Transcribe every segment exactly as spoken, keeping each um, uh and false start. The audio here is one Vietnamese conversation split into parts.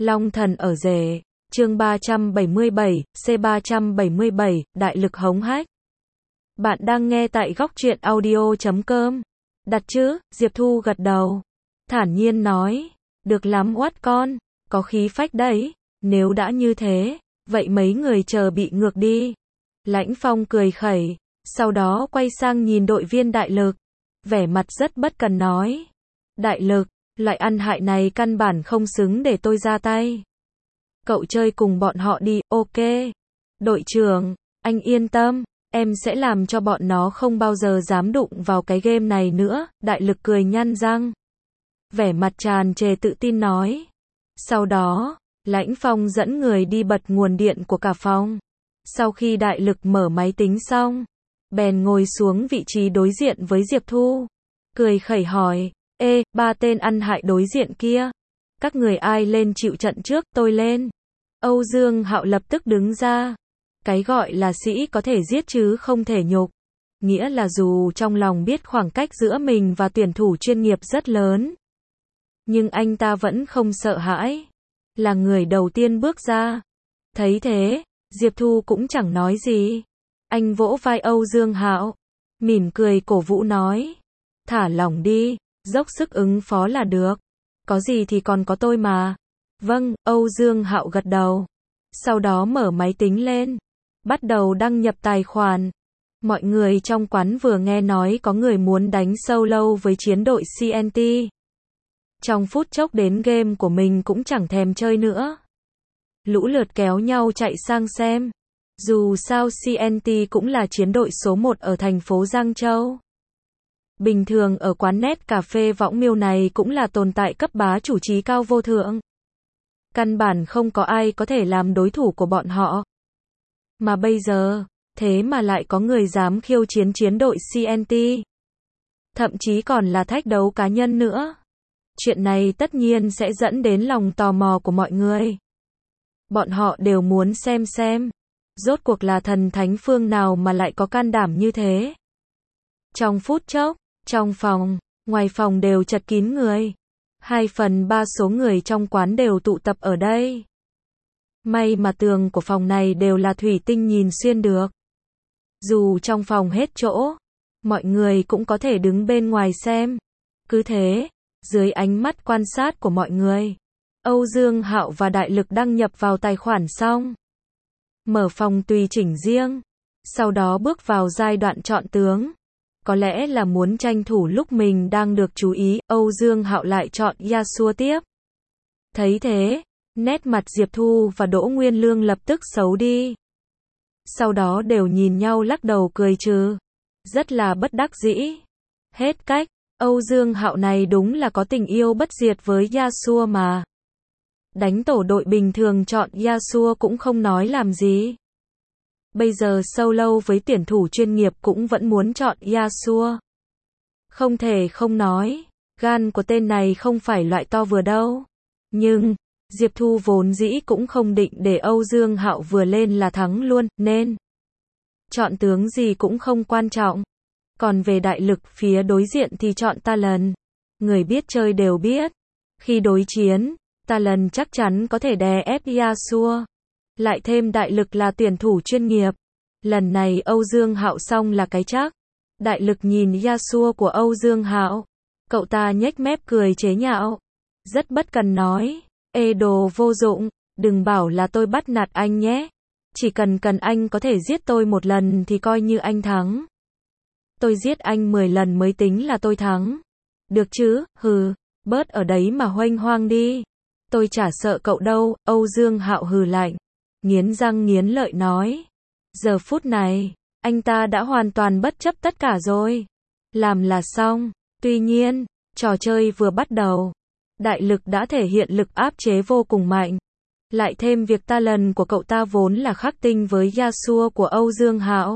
Long thần ở rể, chương ba trăm bảy mươi bảy, C ba trăm bảy mươi bảy, đại lực hống hách. Bạn đang nghe tại góc truyện audio chấm com. Đặt chứ, Diệp Thu gật đầu. Thản nhiên nói, được lắm oát con, có khí phách đấy, nếu đã như thế, vậy mấy người chờ bị ngược đi. Lãnh Phong cười khẩy, sau đó quay sang nhìn đội viên đại lực, vẻ mặt rất bất cần nói. Đại lực, loại ăn hại này căn bản không xứng để tôi ra tay. Cậu chơi cùng bọn họ đi, ok. Đội trưởng, anh yên tâm, em sẽ làm cho bọn nó không bao giờ dám đụng vào cái game này nữa, đại lực cười nhăn răng. Vẻ mặt tràn trề tự tin nói. Sau đó, Lãnh Phong dẫn người đi bật nguồn điện của cả phòng. Sau khi đại lực mở máy tính xong, bèn ngồi xuống vị trí đối diện với Diệp Thu. Cười khẩy hỏi, ê, ba tên ăn hại đối diện kia. Các người ai lên chịu trận trước, tôi lên. Âu Dương Hạo lập tức đứng ra. Cái gọi là sĩ có thể giết chứ không thể nhục. Nghĩa là dù trong lòng biết khoảng cách giữa mình và tuyển thủ chuyên nghiệp rất lớn, nhưng anh ta vẫn không sợ hãi. Là người đầu tiên bước ra. Thấy thế, Diệp Thu cũng chẳng nói gì. Anh vỗ vai Âu Dương Hạo, mỉm cười cổ vũ nói. Thả lỏng đi, dốc sức ứng phó là được. Có gì thì còn có tôi mà. Vâng, Âu Dương Hạo gật đầu. Sau đó mở máy tính lên, bắt đầu đăng nhập tài khoản. Mọi người trong quán vừa nghe nói có người muốn đánh solo với chiến đội xê en tê. Trong phút chốc đến game của mình cũng chẳng thèm chơi nữa. Lũ lượt kéo nhau chạy sang xem. Dù sao xê en tê cũng là chiến đội số một ở thành phố Giang Châu. Bình thường ở quán net cà phê võng miêu này cũng là tồn tại cấp bá chủ trí cao vô thượng. Căn bản không có ai có thể làm đối thủ của bọn họ. Mà bây giờ, thế mà lại có người dám khiêu chiến chiến đội xê en tê. Thậm chí còn là thách đấu cá nhân nữa. Chuyện này tất nhiên sẽ dẫn đến lòng tò mò của mọi người. Bọn họ đều muốn xem xem, rốt cuộc là thần thánh phương nào mà lại có can đảm như thế. Trong phút chốc, trong phòng, ngoài phòng đều chật kín người. Hai phần ba số người trong quán đều tụ tập ở đây. May mà tường của phòng này đều là thủy tinh nhìn xuyên được. Dù trong phòng hết chỗ, mọi người cũng có thể đứng bên ngoài xem. Cứ thế, dưới ánh mắt quan sát của mọi người, Âu Dương Hạo và đại lực đăng nhập vào tài khoản xong. Mở phòng tùy chỉnh riêng. Sau đó bước vào giai đoạn chọn tướng. Có lẽ là muốn tranh thủ lúc mình đang được chú ý, Âu Dương Hạo lại chọn Yasuo tiếp. Thấy thế, nét mặt Diệp Thu và Đỗ Nguyên Lương lập tức xấu đi. Sau đó đều nhìn nhau lắc đầu cười trừ. Rất là bất đắc dĩ. Hết cách, Âu Dương Hạo này đúng là có tình yêu bất diệt với Yasuo mà. Đánh tổ đội bình thường chọn Yasuo cũng không nói làm gì. Bây giờ solo với tuyển thủ chuyên nghiệp cũng vẫn muốn chọn Yasuo. Không thể không nói, gan của tên này không phải loại to vừa đâu. Nhưng, Diệp Thu vốn dĩ cũng không định để Âu Dương Hạo vừa lên là thắng luôn, nên chọn tướng gì cũng không quan trọng. Còn về đại lực phía đối diện thì chọn Talon. Người biết chơi đều biết. Khi đối chiến, Talon chắc chắn có thể đè ép Yasuo. Lại thêm đại lực là tuyển thủ chuyên nghiệp. Lần này Âu Dương Hạo xong là cái chắc. Đại lực nhìn Yasuo của Âu Dương Hạo. Cậu ta nhếch mép cười chế nhạo. Rất bất cần nói. Ê đồ vô dụng, đừng bảo là tôi bắt nạt anh nhé. Chỉ cần cần anh có thể giết tôi một lần thì coi như anh thắng. Tôi giết anh mười lần mới tính là tôi thắng. Được chứ, hừ, bớt ở đấy mà huênh hoang đi. Tôi chả sợ cậu đâu, Âu Dương Hạo hừ lạnh. Nghiến răng nghiến lợi nói. Giờ phút này, anh ta đã hoàn toàn bất chấp tất cả rồi. Làm là xong. Tuy nhiên, trò chơi vừa bắt đầu. Đại lực đã thể hiện lực áp chế vô cùng mạnh. Lại thêm việc Talon của cậu ta vốn là khắc tinh với Yasuo của Âu Dương Hạo.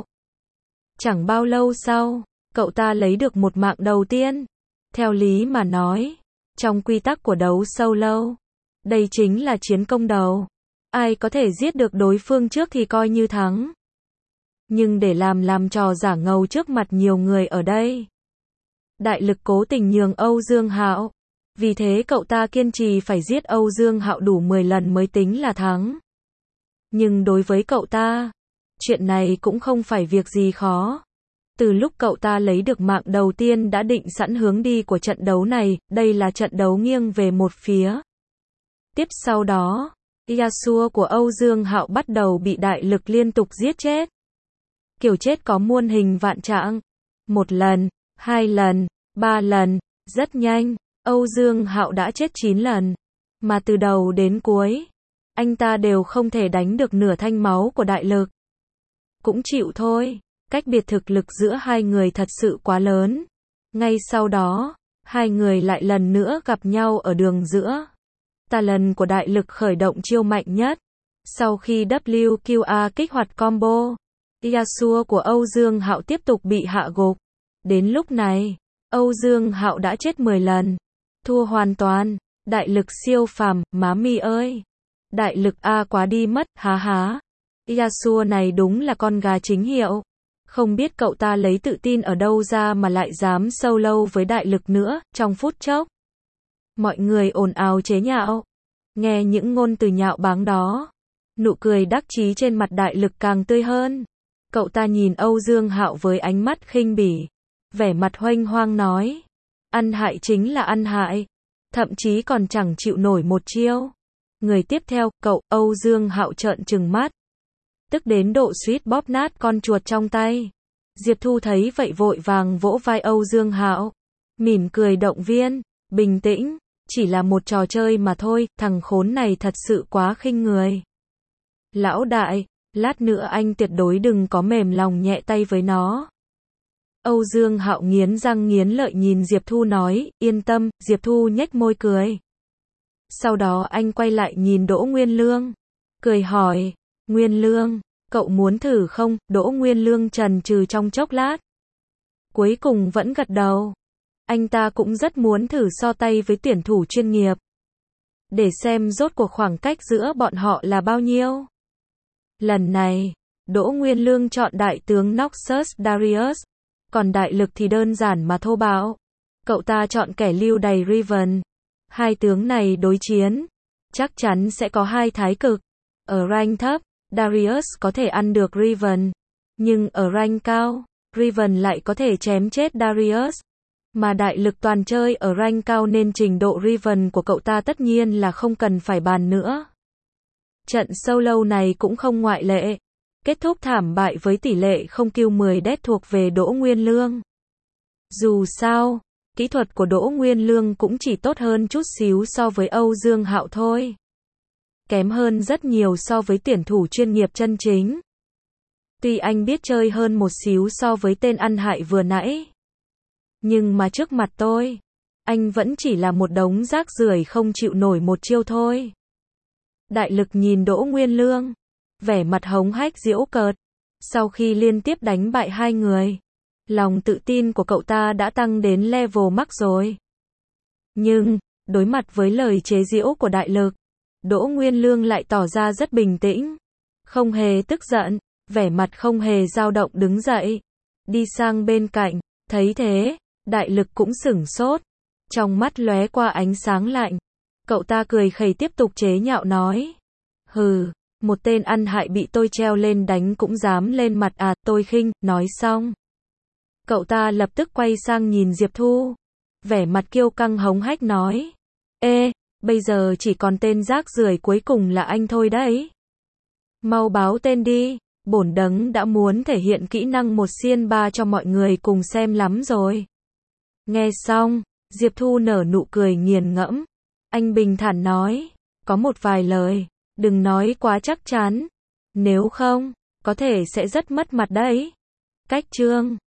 Chẳng bao lâu sau, cậu ta lấy được một mạng đầu tiên. Theo lý mà nói, trong quy tắc của đấu solo, đây chính là chiến công đầu. Ai có thể giết được đối phương trước thì coi như thắng. Nhưng để làm làm trò giả ngầu trước mặt nhiều người ở đây, đại lực cố tình nhường Âu Dương Hạo. Vì thế cậu ta kiên trì phải giết Âu Dương Hạo đủ mười lần mới tính là thắng. Nhưng đối với cậu ta, chuyện này cũng không phải việc gì khó. Từ lúc cậu ta lấy được mạng đầu tiên đã định sẵn hướng đi của trận đấu này, đây là trận đấu nghiêng về một phía. Tiếp sau đó, Yasuo của Âu Dương Hạo bắt đầu bị đại lực liên tục giết chết. Kiểu chết có muôn hình vạn trạng. Một lần, hai lần, ba lần, rất nhanh, Âu Dương Hạo đã chết chín lần. Mà từ đầu đến cuối, anh ta đều không thể đánh được nửa thanh máu của đại lực. Cũng chịu thôi, cách biệt thực lực giữa hai người thật sự quá lớn. Ngay sau đó, hai người lại lần nữa gặp nhau ở đường giữa. Ta lần của đại lực khởi động chiêu mạnh nhất. Sau khi W Q A kích hoạt combo, Yasuo của Âu Dương Hạo tiếp tục bị hạ gục. Đến lúc này, Âu Dương Hạo đã chết mười lần. Thua hoàn toàn, đại lực siêu phàm, má mi ơi. Đại lực A quá đi mất, há há. Yasuo này đúng là con gà chính hiệu. Không biết cậu ta lấy tự tin ở đâu ra mà lại dám solo với đại lực nữa, trong phút chốc. Mọi người ồn ào chế nhạo. Nghe những ngôn từ nhạo báng đó, nụ cười đắc chí trên mặt đại lực càng tươi hơn. Cậu ta nhìn Âu Dương Hạo với ánh mắt khinh bỉ, vẻ mặt huênh hoang nói, ăn hại chính là ăn hại, thậm chí còn chẳng chịu nổi một chiêu. Người tiếp theo, cậu, Âu Dương Hạo trợn trừng mắt, tức đến độ suýt bóp nát con chuột trong tay. Diệp Thu thấy vậy vội vàng vỗ vai Âu Dương Hạo, mỉm cười động viên, bình tĩnh, chỉ là một trò chơi mà thôi, thằng khốn này thật sự quá khinh người. Lão đại, lát nữa anh tuyệt đối đừng có mềm lòng nhẹ tay với nó. Âu Dương Hạo nghiến răng nghiến lợi nhìn Diệp Thu nói, yên tâm, Diệp Thu nhếch môi cười. Sau đó anh quay lại nhìn Đỗ Nguyên Lương, cười hỏi, Nguyên Lương, cậu muốn thử không? Đỗ Nguyên Lương chần chừ trong chốc lát, cuối cùng vẫn gật đầu. Anh ta cũng rất muốn thử so tay với tuyển thủ chuyên nghiệp, để xem rốt cuộc khoảng cách giữa bọn họ là bao nhiêu. Lần này, Đỗ Nguyên Lương chọn đại tướng Noxus Darius, còn đại lực thì đơn giản mà thô bạo. Cậu ta chọn kẻ lưu đày Riven. Hai tướng này đối chiến, chắc chắn sẽ có hai thái cực. Ở rank thấp, Darius có thể ăn được Riven, nhưng ở rank cao, Riven lại có thể chém chết Darius. Mà đại lực toàn chơi ở rank cao nên trình độ Riven của cậu ta tất nhiên là không cần phải bàn nữa. Trận solo này cũng không ngoại lệ. Kết thúc thảm bại với tỷ lệ không kill mười death thuộc về Đỗ Nguyên Lương. Dù sao, kỹ thuật của Đỗ Nguyên Lương cũng chỉ tốt hơn chút xíu so với Âu Dương Hạo thôi. Kém hơn rất nhiều so với tuyển thủ chuyên nghiệp chân chính. Tuy anh biết chơi hơn một xíu so với tên ăn hại vừa nãy, nhưng mà trước mặt tôi, anh vẫn chỉ là một đống rác rưởi không chịu nổi một chiêu thôi. Đại lực nhìn Đỗ Nguyên Lương, vẻ mặt hống hách giễu cợt. Sau khi liên tiếp đánh bại hai người, lòng tự tin của cậu ta đã tăng đến level max rồi. Nhưng, đối mặt với lời chế giễu của đại lực, Đỗ Nguyên Lương lại tỏ ra rất bình tĩnh, không hề tức giận, vẻ mặt không hề dao động đứng dậy, đi sang bên cạnh. Thấy thế, đại lực cũng sửng sốt, trong mắt lóe qua ánh sáng lạnh. Cậu ta cười khẩy tiếp tục chế nhạo nói, hừ, một tên ăn hại bị tôi treo lên đánh cũng dám lên mặt à, tôi khinh. Nói xong, cậu ta lập tức quay sang nhìn Diệp Thu, vẻ mặt kiêu căng hống hách nói, ê, bây giờ chỉ còn tên rác rưởi cuối cùng là anh thôi đấy. Mau báo tên đi, bổn đấng đã muốn thể hiện kỹ năng một xiên ba cho mọi người cùng xem lắm rồi. Nghe xong, Diệp Thu nở nụ cười nghiền ngẫm, anh bình thản nói, có một vài lời, đừng nói quá chắc chắn, nếu không, có thể sẽ rất mất mặt đấy. Cách chương